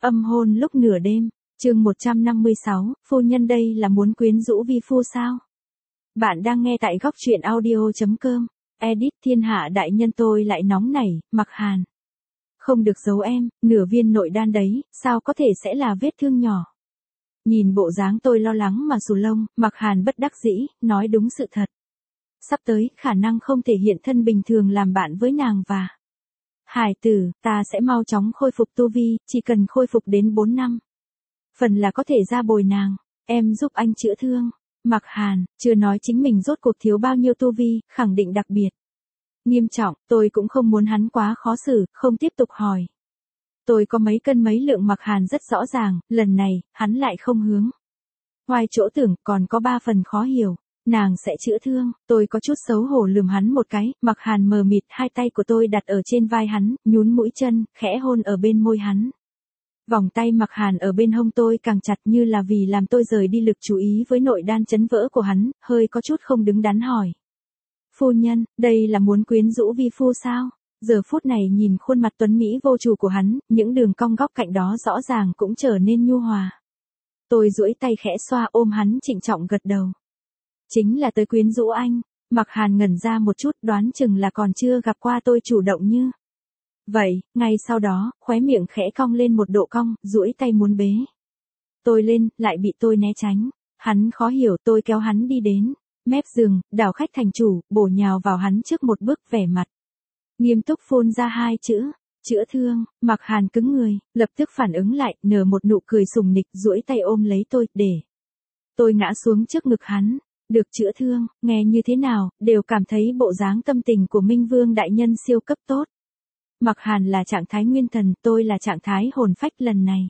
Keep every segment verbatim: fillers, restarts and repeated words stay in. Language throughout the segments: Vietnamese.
Âm hôn lúc nửa đêm, chương một trăm năm mươi sáu, phu nhân đây là muốn quyến rũ vi phu sao? Bạn đang nghe tại góc truyện audio chấm com, edit thiên hạ đại nhân tôi lại nóng nảy, Mặc Hàn. Không được giấu em, nửa viên nội đan đấy, sao có thể sẽ là vết thương nhỏ? Nhìn bộ dáng tôi lo lắng mà xù lông, Mặc Hàn bất đắc dĩ, nói đúng sự thật. Sắp tới, khả năng không thể hiện thân bình thường làm bạn với nàng và... Hải tử, ta sẽ mau chóng khôi phục tu vi, chỉ cần khôi phục đến bốn năm. Phần là có thể ra bồi nàng, em giúp anh chữa thương. Mặc Hàn, chưa nói chính mình rốt cuộc thiếu bao nhiêu tu vi, khẳng định đặc biệt. Nghiêm trọng, tôi cũng không muốn hắn quá khó xử, không tiếp tục hỏi. Tôi có mấy cân mấy lượng Mặc Hàn rất rõ ràng, lần này, hắn lại không hướng. Ngoài chỗ tưởng còn có ba phần khó hiểu. Nàng sẽ chữa thương, tôi có chút xấu hổ lườm hắn một cái, Mặc Hàn mờ mịt, hai tay của tôi đặt ở trên vai hắn, nhún mũi chân, khẽ hôn ở bên môi hắn. Vòng tay Mặc Hàn ở bên hông tôi càng chặt như là vì làm tôi rời đi lực chú ý với nội đan chấn vỡ của hắn, hơi có chút không đứng đắn hỏi. Phu nhân, đây là muốn quyến rũ vi phu sao? Giờ phút này nhìn khuôn mặt tuấn Mỹ vô chủ của hắn, những đường cong góc cạnh đó rõ ràng cũng trở nên nhu hòa. Tôi duỗi tay khẽ xoa ôm hắn trịnh trọng gật đầu. Chính là tới quyến rũ anh. Mặc Hàn ngẩn ra một chút, đoán chừng là còn chưa gặp qua tôi chủ động như vậy, ngay sau đó, khóe miệng khẽ cong lên một độ cong, duỗi tay muốn bế tôi lên, lại bị tôi né tránh. Hắn khó hiểu, tôi kéo hắn đi đến mép giường, đảo khách thành chủ, bổ nhào vào hắn trước một bước, vẻ mặt nghiêm túc phun ra hai chữ, chữa thương. Mặc Hàn cứng người, lập tức phản ứng lại, nở một nụ cười sùng nịch, duỗi tay ôm lấy tôi, để tôi ngã xuống trước ngực hắn. Được chữa thương, nghe như thế nào, đều cảm thấy bộ dáng tâm tình của Minh Vương đại nhân siêu cấp tốt. Mặc Hàn là trạng thái nguyên thần, tôi là trạng thái hồn phách lần này.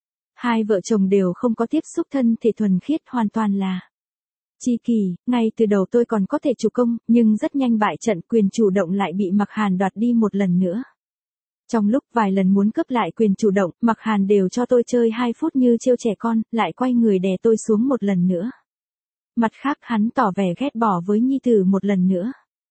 Hai vợ chồng đều không có tiếp xúc thân thể thuần khiết, hoàn toàn là chi kỷ. Ngay từ đầu tôi còn có thể chủ công, nhưng rất nhanh bại trận, quyền chủ động lại bị Mặc Hàn đoạt đi một lần nữa. Trong lúc vài lần muốn cướp lại quyền chủ động, Mặc Hàn đều cho tôi chơi hai phút như trêu trẻ con, lại quay người đè tôi xuống một lần nữa. Mặt khác hắn tỏ vẻ ghét bỏ với nhi tử một lần nữa.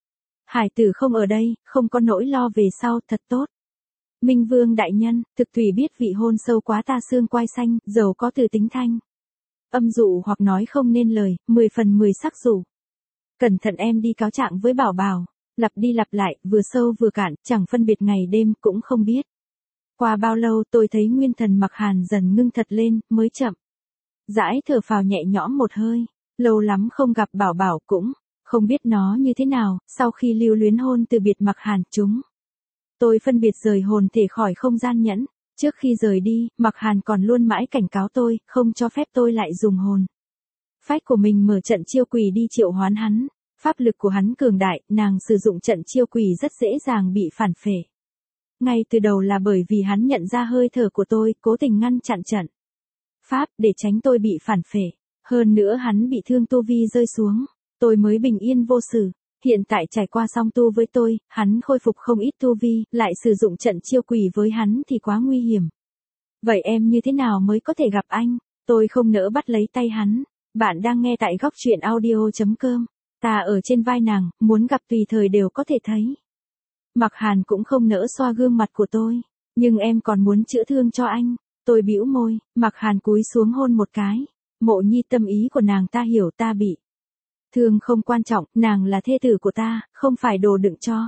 Hải tử không ở đây, không có nỗi lo về sau, thật tốt. Minh Vương đại nhân, thực thủy biết vị hôn sâu quá ta xương quai xanh, giàu có từ tính thanh. Âm dụ hoặc nói không nên lời, mười phần mười sắc dụ. Cẩn thận em đi cáo trạng với Bảo Bảo. Lặp đi lặp lại, vừa sâu vừa cạn, chẳng phân biệt ngày đêm, cũng không biết. Qua bao lâu tôi thấy nguyên thần Mặc Hàn dần ngưng thật lên, mới chậm rãi thở phào nhẹ nhõm một hơi. Lâu lắm không gặp Bảo Bảo, cũng không biết nó như thế nào, sau khi lưu luyến hôn từ biệt Mặc Hàn chúng. Tôi phân biệt rời hồn thể khỏi không gian nhẫn. Trước khi rời đi, Mặc Hàn còn luôn mãi cảnh cáo tôi, không cho phép tôi lại dùng hồn phách của mình mở trận chiêu quỷ đi triệu hoán hắn. Pháp lực của hắn cường đại, nàng sử dụng trận chiêu quỷ rất dễ dàng bị phản phệ. Ngay từ đầu là bởi vì hắn nhận ra hơi thở của tôi, cố tình ngăn chặn trận pháp để tránh tôi bị phản phệ. Hơn nữa hắn bị thương tu vi rơi xuống, tôi mới bình yên vô sự. Hiện tại trải qua song tu với tôi, hắn khôi phục không ít tu vi, lại sử dụng trận chiêu quỷ với hắn thì quá nguy hiểm. Vậy em như thế nào mới có thể gặp anh? Tôi không nỡ bắt lấy tay hắn. Bạn đang nghe tại góc truyện audio chấm com. Ta ở trên vai nàng, muốn gặp tùy thời đều có thể thấy. Mặc Hàn cũng không nỡ xoa gương mặt của tôi. Nhưng em còn muốn chữa thương cho anh. Tôi bĩu môi, Mặc Hàn cúi xuống hôn một cái. Mộ Nhi, tâm ý của nàng ta hiểu, ta bị thương không quan trọng, nàng là thê tử của ta, không phải đồ đựng cho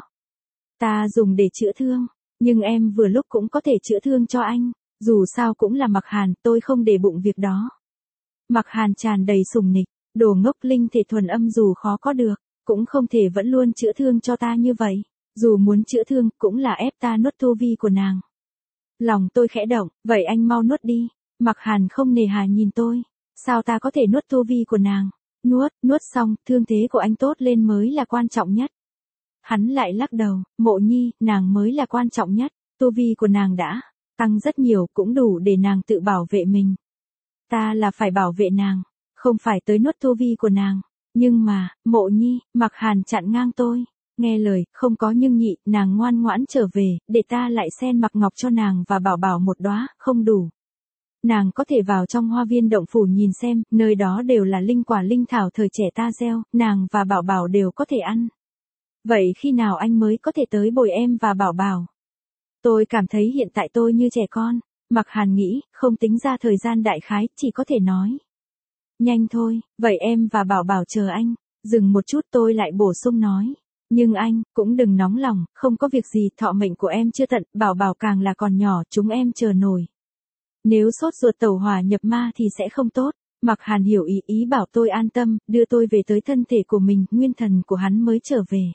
ta dùng để chữa thương. Nhưng em vừa lúc cũng có thể chữa thương cho anh. Dù sao cũng là Mặc Hàn, tôi không để bụng việc đó. Mặc Hàn tràn đầy sùng nịch, đồ ngốc, linh thể thuần âm dù khó có được, cũng không thể vẫn luôn chữa thương cho ta như vậy. Dù muốn chữa thương, cũng là ép ta nuốt tu vi của nàng. Lòng tôi khẽ động, vậy anh mau nuốt đi. Mặc Hàn không nề hà nhìn tôi. Sao ta có thể nuốt tu vi của nàng? Nuốt, nuốt xong, thương thế của anh tốt lên mới là quan trọng nhất. Hắn lại lắc đầu, Mộ Nhi, nàng mới là quan trọng nhất. Tu vi của nàng đã tăng rất nhiều, cũng đủ để nàng tự bảo vệ mình. Ta là phải bảo vệ nàng, không phải tới nuốt tu vi của nàng. Nhưng mà, Mộ Nhi, Mặc Hàn chặn ngang tôi. Nghe lời, không có nhưng nhị, nàng ngoan ngoãn trở về, để ta lại xen mặc ngọc cho nàng và Bảo Bảo một đóa, không đủ. Nàng có thể vào trong hoa viên động phủ nhìn xem, nơi đó đều là linh quả linh thảo thời trẻ ta gieo, nàng và Bảo Bảo đều có thể ăn. Vậy khi nào anh mới có thể tới bồi em và Bảo Bảo? Tôi cảm thấy hiện tại tôi như trẻ con, Mặc Hàn nghĩ, không tính ra thời gian đại khái, chỉ có thể nói. Nhanh thôi, vậy em và Bảo Bảo chờ anh. Dừng một chút tôi lại bổ sung nói. Nhưng anh, cũng đừng nóng lòng, không có việc gì, thọ mệnh của em chưa tận, Bảo Bảo càng là còn nhỏ, chúng em chờ nổi. Nếu sốt ruột tẩu hỏa nhập ma thì sẽ không tốt. Mặc Hàn hiểu ý, ý bảo tôi an tâm, đưa tôi về tới thân thể của mình, nguyên thần của hắn mới trở về.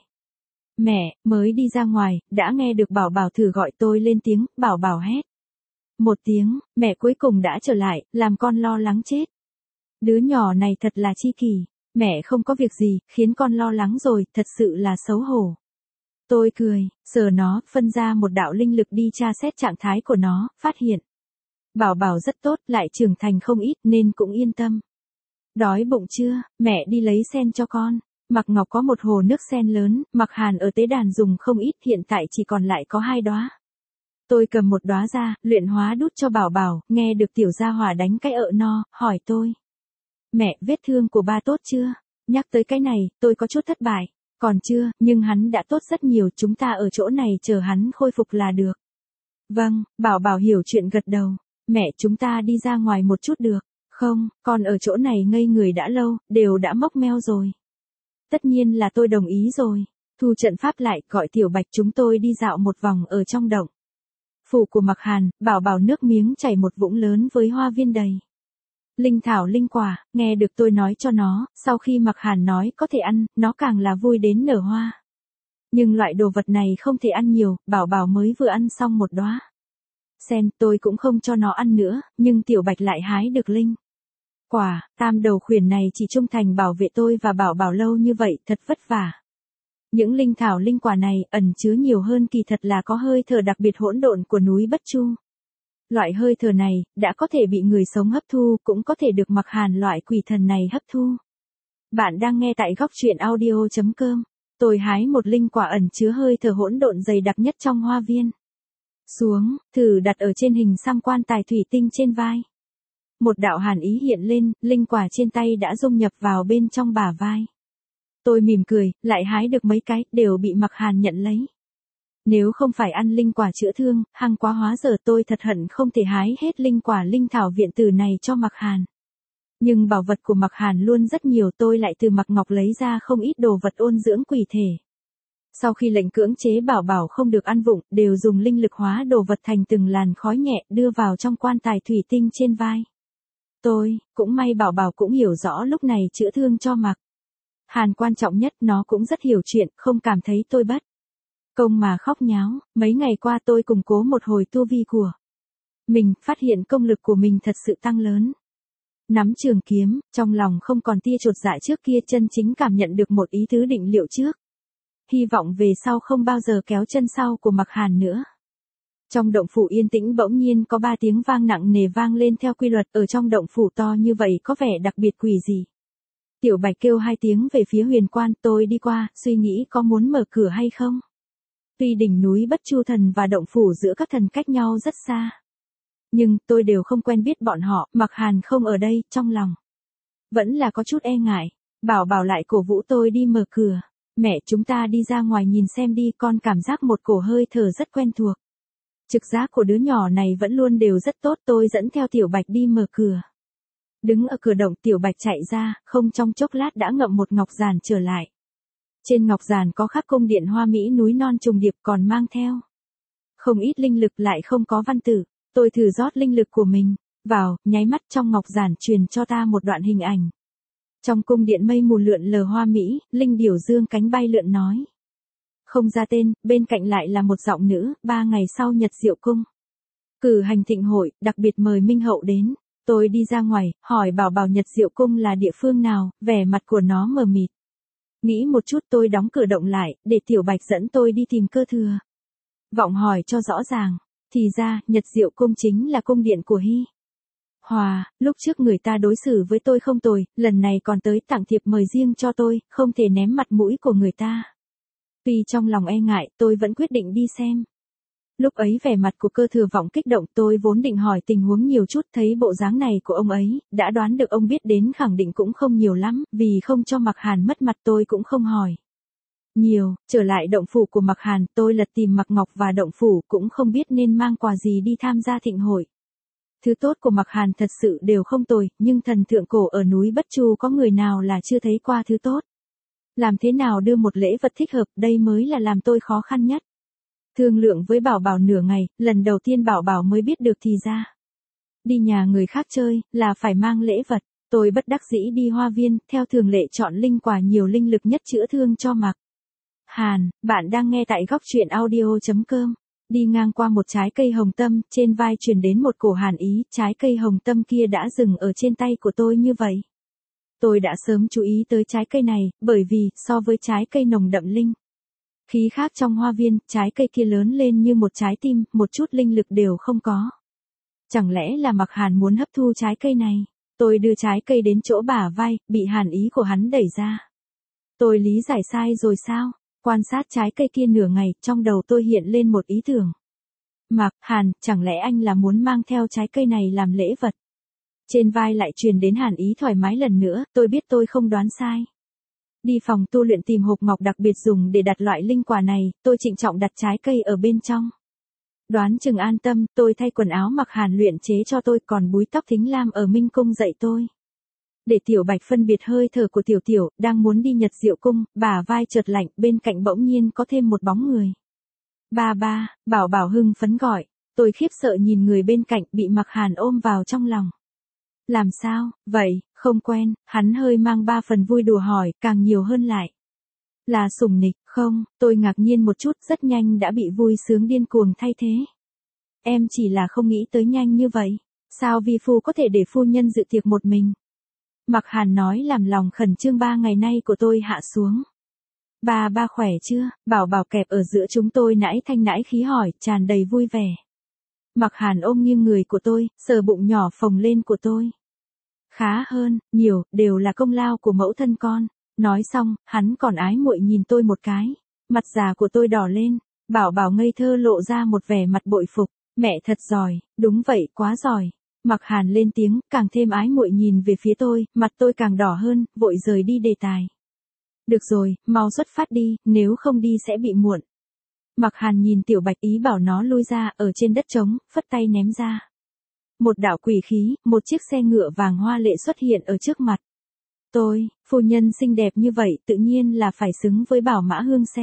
Mẹ, mới đi ra ngoài, đã nghe được Bảo Bảo thử gọi tôi lên tiếng, Bảo Bảo hét. Một tiếng, mẹ cuối cùng đã trở lại, làm con lo lắng chết. Đứa nhỏ này thật là chi kỷ, mẹ không có việc gì, khiến con lo lắng rồi, thật sự là xấu hổ. Tôi cười, sờ nó, phân ra một đạo linh lực đi tra xét trạng thái của nó, phát hiện. Bảo Bảo rất tốt, lại trưởng thành không ít nên cũng yên tâm. Đói bụng chưa, mẹ đi lấy sen cho con. Mạc Ngọc có một hồ nước sen lớn, Mạc Hàn ở tế đàn dùng không ít, hiện tại chỉ còn lại có hai đóa. Tôi cầm một đóa ra, luyện hóa đút cho Bảo Bảo, nghe được tiểu gia hỏa đánh cái ợ no, hỏi tôi. Mẹ, vết thương của ba tốt chưa? Nhắc tới cái này, tôi có chút thất bại. Còn chưa, nhưng hắn đã tốt rất nhiều, chúng ta ở chỗ này chờ hắn khôi phục là được. Vâng, Bảo Bảo hiểu chuyện gật đầu. Mẹ, chúng ta đi ra ngoài một chút được. Không, con ở chỗ này ngây người đã lâu, đều đã mốc meo rồi. Tất nhiên là tôi đồng ý rồi. Thu trận pháp lại, gọi Tiểu Bạch chúng tôi đi dạo một vòng ở trong động. Phủ của Mạc Hàn, Bảo Bảo nước miếng chảy một vũng lớn với hoa viên đầy. Linh thảo linh quả, nghe được tôi nói cho nó, sau khi Mạc Hàn nói có thể ăn, nó càng là vui đến nở hoa. Nhưng loại đồ vật này không thể ăn nhiều, Bảo Bảo mới vừa ăn xong một đóa sen, tôi cũng không cho nó ăn nữa, nhưng Tiểu Bạch lại hái được linh quả, tam đầu khuyển này chỉ trung thành bảo vệ tôi và Bảo Bảo lâu như vậy, thật vất vả. Những linh thảo linh quả này ẩn chứa nhiều hơn, kỳ thật là có hơi thở đặc biệt hỗn độn của núi Bất Chu. Loại hơi thở này, đã có thể bị người sống hấp thu, cũng có thể được Mạc Hàn loại quỷ thần này hấp thu. Bạn đang nghe tại góc truyện audio chấm com. Tôi hái một linh quả ẩn chứa hơi thở hỗn độn dày đặc nhất trong hoa viên. Xuống, thử đặt ở trên hình xăm quan tài thủy tinh trên vai. Một đạo hàn ý hiện lên, linh quả trên tay đã dung nhập vào bên trong bả vai. Tôi mỉm cười, lại hái được mấy cái, đều bị Mạc Hàn nhận lấy. Nếu không phải ăn linh quả chữa thương, hăng quá hóa giờ tôi thật hận không thể hái hết linh quả linh thảo viện tử này cho Mạc Hàn. Nhưng bảo vật của Mạc Hàn luôn rất nhiều, tôi lại từ Mạc Ngọc lấy ra không ít đồ vật ôn dưỡng quỷ thể. Sau khi lệnh cưỡng chế Bảo Bảo không được ăn vụng, đều dùng linh lực hóa đồ vật thành từng làn khói nhẹ đưa vào trong quan tài thủy tinh trên vai. Tôi, cũng may Bảo Bảo cũng hiểu rõ lúc này chữa thương cho Mạc Hàn quan trọng nhất, nó cũng rất hiểu chuyện, không cảm thấy tôi bất công mà khóc nháo. Mấy ngày qua tôi củng cố một hồi tu vi của mình, phát hiện công lực của mình thật sự tăng lớn. Nắm trường kiếm, trong lòng không còn tia chột dạ trước kia, chân chính cảm nhận được một ý tứ định liệu trước. Hy vọng về sau không bao giờ kéo chân sau của Mạc Hàn nữa. Trong động phủ yên tĩnh bỗng nhiên có ba tiếng vang nặng nề vang lên theo quy luật, ở trong động phủ to như vậy có vẻ đặc biệt quỷ gì. Tiểu Bạch kêu hai tiếng về phía huyền quan, tôi đi qua, suy nghĩ có muốn mở cửa hay không. Tuy đỉnh núi Bất Chu Thần và động phủ giữa các thần cách nhau rất xa. Nhưng, tôi đều không quen biết bọn họ, Mạc Hàn không ở đây, trong lòng vẫn là có chút e ngại. Bảo Bảo lại cổ vũ tôi đi mở cửa. Mẹ, chúng ta đi ra ngoài nhìn xem đi, con cảm giác một cổ hơi thở rất quen thuộc. Trực giác của đứa nhỏ này vẫn luôn đều rất tốt, tôi dẫn theo Tiểu Bạch đi mở cửa. Đứng ở cửa động, Tiểu Bạch chạy ra, không trong chốc lát đã ngậm một ngọc giản trở lại. Trên ngọc giản có khắc cung điện hoa mỹ núi non trùng điệp, còn mang theo không ít linh lực, lại không có văn tử. Tôi thử rót linh lực của mình vào, nháy mắt trong ngọc giản truyền cho ta một đoạn hình ảnh. Trong cung điện mây mù lượn lờ hoa mỹ, linh điểu dương cánh bay lượn nói. Không ra tên, bên cạnh lại là một giọng nữ, ba ngày sau Nhật Diệu Cung cử hành thịnh hội, đặc biệt mời Minh Hậu đến. Tôi đi ra ngoài, hỏi Bảo Bảo Nhật Diệu Cung là địa phương nào, vẻ mặt của nó mờ mịt. Nghĩ một chút tôi đóng cửa động lại, để Tiểu Bạch dẫn tôi đi tìm Cơ Thừa Vọng hỏi cho rõ ràng. Thì ra, Nhật Diệu Cung chính là cung điện của Hy Hòa, lúc trước người ta đối xử với tôi không tồi, lần này còn tới tặng thiệp mời riêng cho tôi, không thể ném mặt mũi của người ta. Tuy trong lòng e ngại, tôi vẫn quyết định đi xem. Lúc ấy vẻ mặt của Cơ Thừa Vọng kích động, tôi vốn định hỏi tình huống nhiều chút, thấy bộ dáng này của ông ấy, đã đoán được ông biết đến khẳng định cũng không nhiều lắm, vì không cho Mạc Hàn mất mặt tôi cũng không hỏi nhiều. Trở lại động phủ của Mạc Hàn, tôi lật tìm Mạc Ngọc và động phủ, cũng không biết nên mang quà gì đi tham gia thịnh hội. Thứ tốt của Mạc Hàn thật sự đều không tồi, nhưng thần thượng cổ ở núi Bất Chu có người nào là chưa thấy qua thứ tốt. Làm thế nào đưa một lễ vật thích hợp, đây mới là làm tôi khó khăn nhất. Thương lượng với Bảo Bảo nửa ngày, lần đầu tiên Bảo Bảo mới biết được thì ra. Đi nhà người khác chơi, là phải mang lễ vật. Tôi bất đắc dĩ đi hoa viên, theo thường lệ chọn linh quả nhiều linh lực nhất chữa thương cho Mạc Hàn. Bạn đang nghe tại góc truyện audio.com. Đi ngang qua một trái cây hồng tâm, trên vai truyền đến một cổ hàn ý, trái cây hồng tâm kia đã dừng ở trên tay của tôi như vậy. Tôi đã sớm chú ý tới trái cây này, bởi vì, so với trái cây nồng đậm linh khí khác trong hoa viên, trái cây kia lớn lên như một trái tim, một chút linh lực đều không có. Chẳng lẽ là Mạc Hàn muốn hấp thu trái cây này? Tôi đưa trái cây đến chỗ bả vai, bị hàn ý của hắn đẩy ra. Tôi lý giải sai rồi sao? Quan sát trái cây kia nửa ngày, trong đầu tôi hiện lên một ý tưởng. Mạc Hàn, chẳng lẽ anh là muốn mang theo trái cây này làm lễ vật? Trên vai lại truyền đến hàn ý thoải mái lần nữa, tôi biết tôi không đoán sai. Đi phòng tu luyện tìm hộp ngọc đặc biệt dùng để đặt loại linh quả này, tôi trịnh trọng đặt trái cây ở bên trong. Đoán chừng an tâm, tôi thay quần áo Mạc Hàn luyện chế cho tôi, còn búi tóc Thính Lam ở Minh Cung dạy tôi. Để Tiểu Bạch phân biệt hơi thở của Tiểu Tiểu, đang muốn đi Nhật Diệu Cung, bả vai chợt lạnh, bên cạnh bỗng nhiên có thêm một bóng người. Ba ba, Bảo Bảo hưng phấn gọi, tôi khiếp sợ nhìn người bên cạnh bị Mạc Hàn ôm vào trong lòng. Làm sao, vậy, không quen, hắn hơi mang ba phần vui đùa hỏi, càng nhiều hơn lại. Là sủng nịch, không, tôi ngạc nhiên một chút, rất nhanh đã bị vui sướng điên cuồng thay thế. Em chỉ là không nghĩ tới nhanh như vậy, sao vi phu có thể để phu nhân dự tiệc một mình? Mạc Hàn nói làm lòng khẩn trương ba ngày nay của tôi hạ xuống. Ba ba khỏe chưa? Bảo Bảo kẹp ở giữa chúng tôi nãi thanh nãi khí hỏi, tràn đầy vui vẻ. Mạc Hàn ôm nghiêng người của tôi, sờ bụng nhỏ phồng lên của tôi. Khá hơn, nhiều, đều là công lao của mẫu thân con. Nói xong, hắn còn ái muội nhìn tôi một cái. Mặt già của tôi đỏ lên, Bảo Bảo ngây thơ lộ ra một vẻ mặt bội phục. Mẹ thật giỏi, đúng vậy, quá giỏi. Mạc Hàn lên tiếng, càng thêm ái muội nhìn về phía tôi, mặt tôi càng đỏ hơn, vội rời đi đề tài. Được rồi, mau xuất phát đi, nếu không đi sẽ bị muộn. Mạc Hàn nhìn Tiểu Bạch ý bảo nó lui ra, ở trên đất trống, phất tay ném ra. Một đạo quỷ khí, một chiếc xe ngựa vàng hoa lệ xuất hiện ở trước mặt. Tôi, phu nhân xinh đẹp như vậy, tự nhiên là phải xứng với Bảo Mã Hương xe.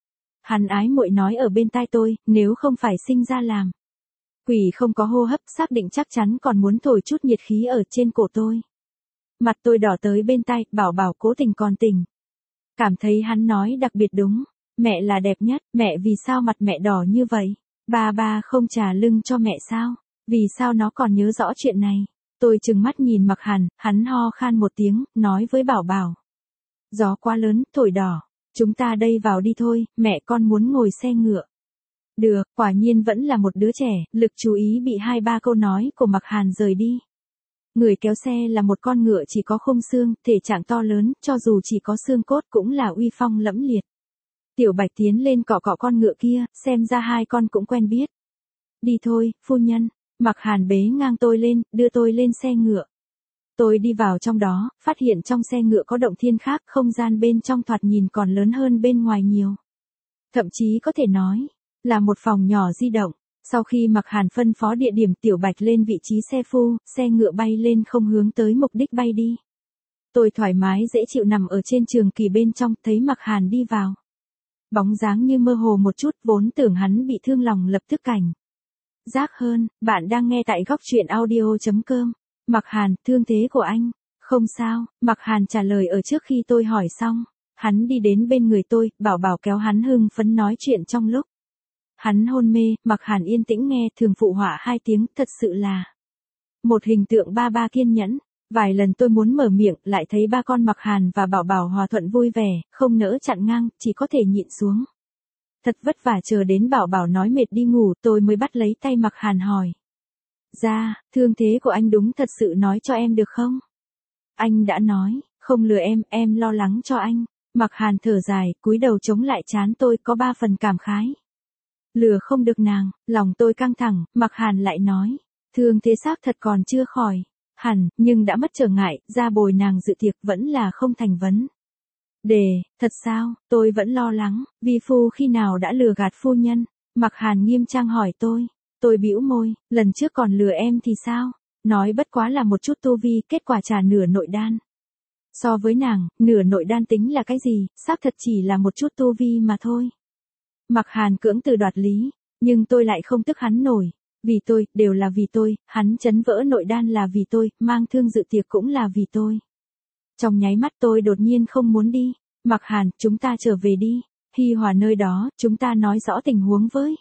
Hắn ái muội nói ở bên tai tôi, nếu không phải sinh ra làm quỷ không có hô hấp, xác định chắc chắn còn muốn thổi chút nhiệt khí ở trên cổ tôi. Mặt tôi đỏ tới bên tai, Bảo Bảo cố tình còn tỉnh. Cảm thấy hắn nói đặc biệt đúng. Mẹ là đẹp nhất, mẹ vì sao mặt mẹ đỏ như vậy? Ba ba không trà lưng cho mẹ sao? Vì sao nó còn nhớ rõ chuyện này? Tôi trừng mắt nhìn Mạc Hàn, hắn ho khan một tiếng, nói với Bảo Bảo. Gió quá lớn, thổi đỏ. Chúng ta đây vào đi thôi, mẹ con muốn ngồi xe ngựa. Được, quả nhiên vẫn là một đứa trẻ, lực chú ý bị hai ba câu nói của Mạc Hàn rời đi. Người kéo xe là một con ngựa chỉ có khung xương, thể trạng to lớn, cho dù chỉ có xương cốt cũng là uy phong lẫm liệt. Tiểu Bạch tiến lên cọ cọ con ngựa kia, xem ra hai con cũng quen biết. Đi thôi, phu nhân. Mạc Hàn bế ngang tôi lên, đưa tôi lên xe ngựa. Tôi đi vào trong đó, phát hiện trong xe ngựa có động thiên khác, không gian bên trong thoạt nhìn còn lớn hơn bên ngoài nhiều. Thậm chí có thể nói, là một phòng nhỏ di động. Sau khi Mạc Hàn phân phó địa điểm, Tiểu Bạch lên vị trí xe phu, xe ngựa bay lên không hướng tới mục đích bay đi. Tôi thoải mái dễ chịu nằm ở trên trường kỳ bên trong, thấy Mạc Hàn đi vào. Bóng dáng như mơ hồ một chút, vốn tưởng hắn bị thương lòng lập tức cảnh giác hơn. Bạn đang nghe tại góc truyện audio.com. Mạc Hàn, thương thế của anh? Không sao, Mạc Hàn trả lời ở trước khi tôi hỏi xong. Hắn đi đến bên người tôi, Bảo Bảo kéo hắn hưng phấn nói chuyện trong lúc hắn hôn mê. Mạc Hàn yên tĩnh nghe, thường phụ họa hai tiếng, thật sự là một hình tượng ba ba kiên nhẫn. Vài lần tôi muốn mở miệng, lại thấy ba con Mạc Hàn và Bảo Bảo hòa thuận vui vẻ, không nỡ chặn ngang, chỉ có thể nhịn xuống. Thật vất vả chờ đến Bảo Bảo nói mệt đi ngủ, tôi mới bắt lấy tay Mạc Hàn hỏi. Ra, thương thế của anh đúng thật sự nói cho em được không? Anh đã nói, không lừa em, em lo lắng cho anh. Mạc Hàn thở dài, cúi đầu chống lại trán tôi, có ba phần cảm khái. Lừa không được nàng, lòng tôi căng thẳng. Mạc Hàn lại nói, thương thế xác thật còn chưa khỏi hẳn, nhưng đã mất trở ngại, ra bồi nàng dự tiệc vẫn là không thành vấn đề. Thật sao? Tôi vẫn lo lắng, vi phu khi nào đã lừa gạt phu nhân? Mạc Hàn nghiêm trang hỏi tôi. Tôi bĩu môi, lần trước còn lừa em thì sao? Nói bất quá là một chút tu vi, kết quả trả nửa nội đan. So với nàng, nửa nội đan tính là cái gì, xác thật chỉ là một chút tu vi mà thôi. Mặc Hàn cưỡng từ đoạt lý, nhưng tôi lại không tức hắn nổi. Vì tôi, đều là vì tôi, hắn chấn vỡ nội đan là vì tôi, mang thương dự tiệc cũng là vì tôi. Trong nháy mắt tôi đột nhiên không muốn đi. Mặc Hàn, chúng ta trở về đi. Hi Hòa nơi đó, chúng ta nói rõ tình huống với.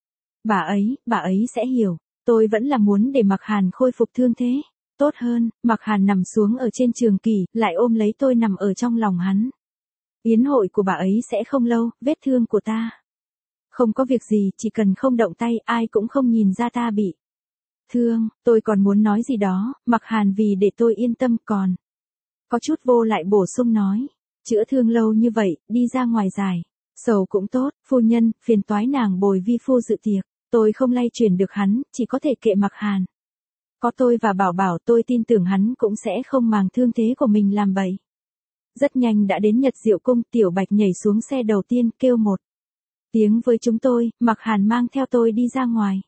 Bà ấy, bà ấy sẽ hiểu. Tôi vẫn là muốn để Mặc Hàn khôi phục thương thế. Tốt hơn, Mặc Hàn nằm xuống ở trên trường kỷ, lại ôm lấy tôi nằm ở trong lòng hắn. Yến hội của bà ấy sẽ không lâu, vết thương của ta. Không có việc gì, chỉ cần không động tay, ai cũng không nhìn ra ta bị thương. Tôi còn muốn nói gì đó, Mặc Hàn vì để tôi yên tâm còn. Có chút vô lại bổ sung nói. Chữa thương lâu như vậy, đi ra ngoài dài. Sầu cũng tốt, phu nhân, phiền toái nàng bồi vi phu dự tiệc. Tôi không lay chuyển được hắn, chỉ có thể kệ Mặc Hàn. Có tôi và Bảo Bảo, tôi tin tưởng hắn cũng sẽ không màng thương thế của mình làm bậy. Rất nhanh đã đến Nhật Diệu Cung, Tiểu Bạch nhảy xuống xe đầu tiên, kêu một tiếng với chúng tôi, Mặc Hàn mang theo tôi đi ra ngoài.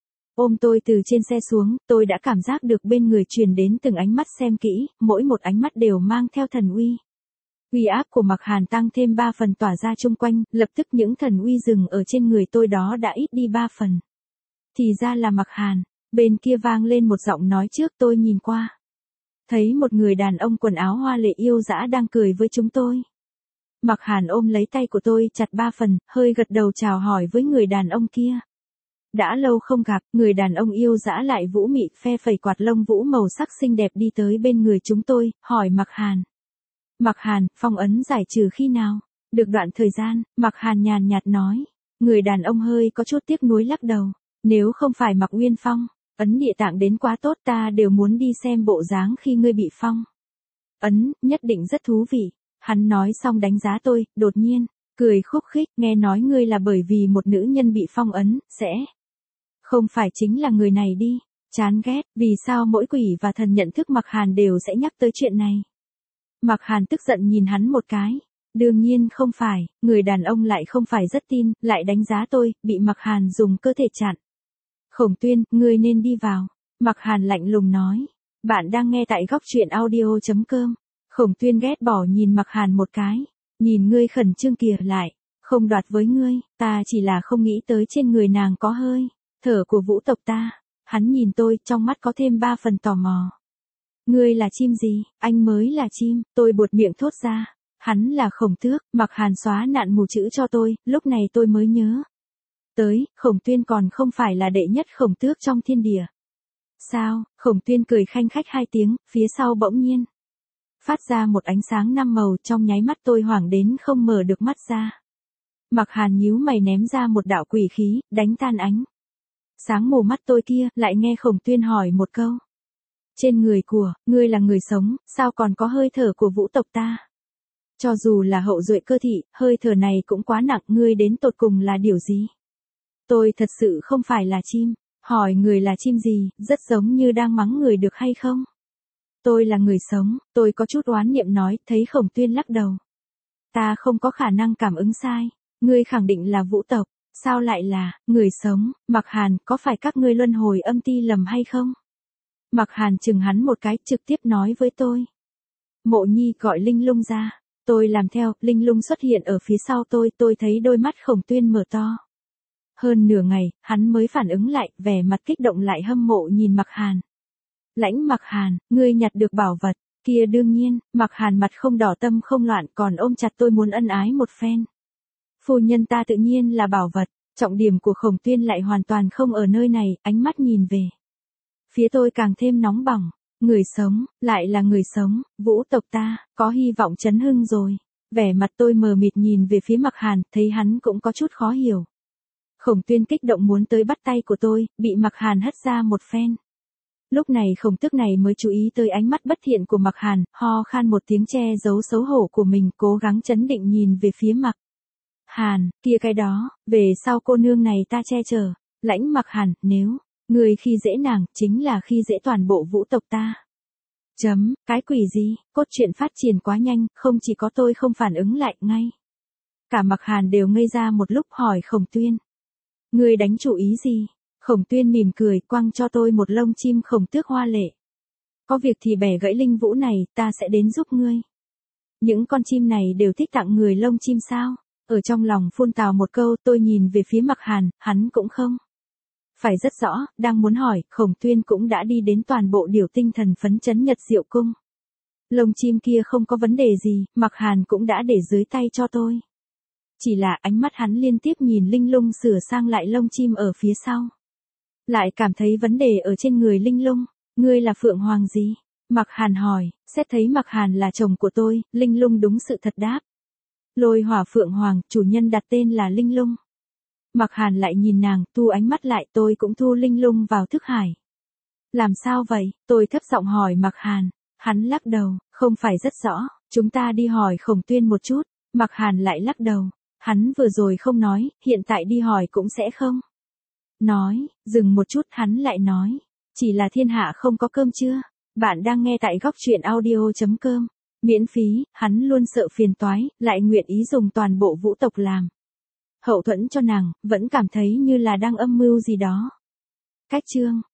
Ôm tôi từ trên xe xuống, tôi đã cảm giác được bên người truyền đến từng ánh mắt xem kỹ, mỗi một ánh mắt đều mang theo thần uy. Uy áp của Mặc Hàn tăng thêm ba phần tỏa ra chung quanh, lập tức những thần uy dừng ở trên người tôi đó đã ít đi ba phần. Thì ra là Mặc Hàn, bên kia vang lên một giọng nói trước, tôi nhìn qua. Thấy một người đàn ông quần áo hoa lệ yêu dã đang cười với chúng tôi. Mặc Hàn ôm lấy tay của tôi chặt ba phần, hơi gật đầu chào hỏi với người đàn ông kia. Đã lâu không gặp, người đàn ông yêu dã lại vũ mị phe phẩy quạt lông vũ màu sắc xinh đẹp đi tới bên người chúng tôi, hỏi Mặc Hàn. Mặc Hàn, phong ấn giải trừ khi nào? Được đoạn thời gian, Mặc Hàn nhàn nhạt nói. Người đàn ông hơi có chút tiếc nuối lắc đầu. Nếu không phải Mặc Uyên phong, ấn địa tạng đến quá tốt, ta đều muốn đi xem bộ dáng khi ngươi bị phong ấn, nhất định rất thú vị. Hắn nói xong đánh giá tôi, đột nhiên, cười khúc khích, nghe nói ngươi là bởi vì một nữ nhân bị phong ấn, sẽ không phải chính là người này đi. Chán ghét, vì sao mỗi quỷ và thần nhận thức Mặc Hàn đều sẽ nhắc tới chuyện này. Mặc Hàn tức giận nhìn hắn một cái. Đương nhiên không phải, người đàn ông lại không phải rất tin, lại đánh giá tôi, bị Mặc Hàn dùng cơ thể chặn. Khổng Tuyên, ngươi nên đi vào. Mặc Hàn lạnh lùng nói. Bạn đang nghe tại góc truyện audio chấm com. Khổng Tuyên ghét bỏ nhìn Mặc Hàn một cái. Nhìn ngươi khẩn trương kìa lại. Không đoạt với ngươi, ta chỉ là không nghĩ tới trên người nàng có hơi thở của vũ tộc ta. Hắn nhìn tôi, trong mắt có thêm ba phần tò mò. Ngươi là chim gì? Anh mới là chim, tôi buột miệng thốt ra. Hắn là Khổng Tước. Mặc Hàn xóa nạn mù chữ cho tôi, lúc này tôi mới nhớ tới, Khổng Tuyên còn không phải là đệ nhất Khổng Tước trong thiên địa. Sao? Khổng Tuyên cười khanh khách hai tiếng, phía sau bỗng nhiên phát ra một ánh sáng năm màu, trong nháy mắt tôi hoảng đến không mở được mắt ra. Mặc Hàn nhíu mày ném ra một đạo quỷ khí, đánh tan ánh sáng mù mắt tôi kia, lại nghe Khổng Tuyên hỏi một câu. Trên người của, ngươi là người sống, sao còn có hơi thở của vũ tộc ta? Cho dù là hậu duệ cơ thị, hơi thở này cũng quá nặng, ngươi đến tột cùng là điều gì? Tôi thật sự không phải là chim. Hỏi người là chim gì, rất giống như đang mắng người được hay không? Tôi là người sống, tôi có chút oán niệm nói, thấy Khổng Tuyên lắc đầu. Ta không có khả năng cảm ứng sai, ngươi khẳng định là vũ tộc, sao lại là, người sống? Mặc Hàn, có phải các ngươi luân hồi âm ti lầm hay không? Mặc Hàn chừng hắn một cái, trực tiếp nói với tôi. Mộ Nhi gọi Linh Lung ra, tôi làm theo, Linh Lung xuất hiện ở phía sau tôi, tôi thấy đôi mắt Khổng Tuyên mở to. Hơn nửa ngày, hắn mới phản ứng lại, vẻ mặt kích động lại hâm mộ nhìn Mặc Hàn. Lãnh Mặc Hàn, ngươi nhặt được bảo vật, kia đương nhiên, Mặc Hàn mặt không đỏ tâm không loạn, còn ôm chặt tôi muốn ân ái một phen. Phu nhân ta tự nhiên là bảo vật, trọng điểm của Khổng Tuyên lại hoàn toàn không ở nơi này, ánh mắt nhìn về phía tôi càng thêm nóng bỏng. Người sống, lại là người sống, vũ tộc ta, có hy vọng chấn hưng rồi. Vẻ mặt tôi mờ mịt nhìn về phía Mặc Hàn, thấy hắn cũng có chút khó hiểu. Khổng Tuyên kích động muốn tới bắt tay của tôi, bị Mặc Hàn hất ra một phen. Lúc này Khổng Tước này mới chú ý tới ánh mắt bất thiện của Mặc Hàn, ho khan một tiếng che giấu xấu hổ của mình, cố gắng chấn định nhìn về phía Mặc Hàn, kia cái đó, về sau cô nương này ta che chở. Lãnh Mặc Hàn, nếu người khi dễ nàng, chính là khi dễ toàn bộ vũ tộc ta. Chấm, cái quỷ gì, cốt truyện phát triển quá nhanh, không chỉ có tôi không phản ứng lại ngay. Cả Mặc Hàn đều ngây ra một lúc hỏi Khổng Tuyên. Ngươi đánh chủ ý gì? Khổng Tuyên mỉm cười, quăng cho tôi một lông chim khổng tước hoa lệ. Có việc thì bẻ gãy linh vũ này, ta sẽ đến giúp ngươi. Những con chim này đều thích tặng người lông chim sao? Ở trong lòng phun tào một câu, tôi nhìn về phía Mặc Hàn, hắn cũng không. Phải rất rõ, đang muốn hỏi, Khổng Tuyên cũng đã đi đến toàn bộ điều tinh thần phấn chấn Nhật Diệu Cung. Lông chim kia không có vấn đề gì, Mặc Hàn cũng đã để dưới tay cho tôi. Chỉ là ánh mắt hắn liên tiếp nhìn Linh Lung sửa sang lại lông chim ở phía sau. Lại cảm thấy vấn đề ở trên người Linh Lung. Ngươi là Phượng Hoàng gì? Mặc Hàn hỏi, xét thấy Mặc Hàn là chồng của tôi, Linh Lung đúng sự thật đáp. Lôi Hỏa Phượng Hoàng, chủ nhân đặt tên là Linh Lung. Mặc Hàn lại nhìn nàng, thu ánh mắt lại, tôi cũng thu Linh Lung vào thức hải. Làm sao vậy? Tôi thấp giọng hỏi Mặc Hàn. Hắn lắc đầu, không phải rất rõ, chúng ta đi hỏi Khổng Tuyên một chút. Mặc Hàn lại lắc đầu, hắn vừa rồi không nói, hiện tại đi hỏi cũng sẽ không. Nói, dừng một chút hắn lại nói, chỉ là thiên hạ không có cơm chưa? Bạn đang nghe tại góc truyện audio.com. Miễn phí, hắn luôn sợ phiền toái, lại nguyện ý dùng toàn bộ vũ tộc làm hậu thuẫn cho nàng, vẫn cảm thấy như là đang âm mưu gì đó. Cách chương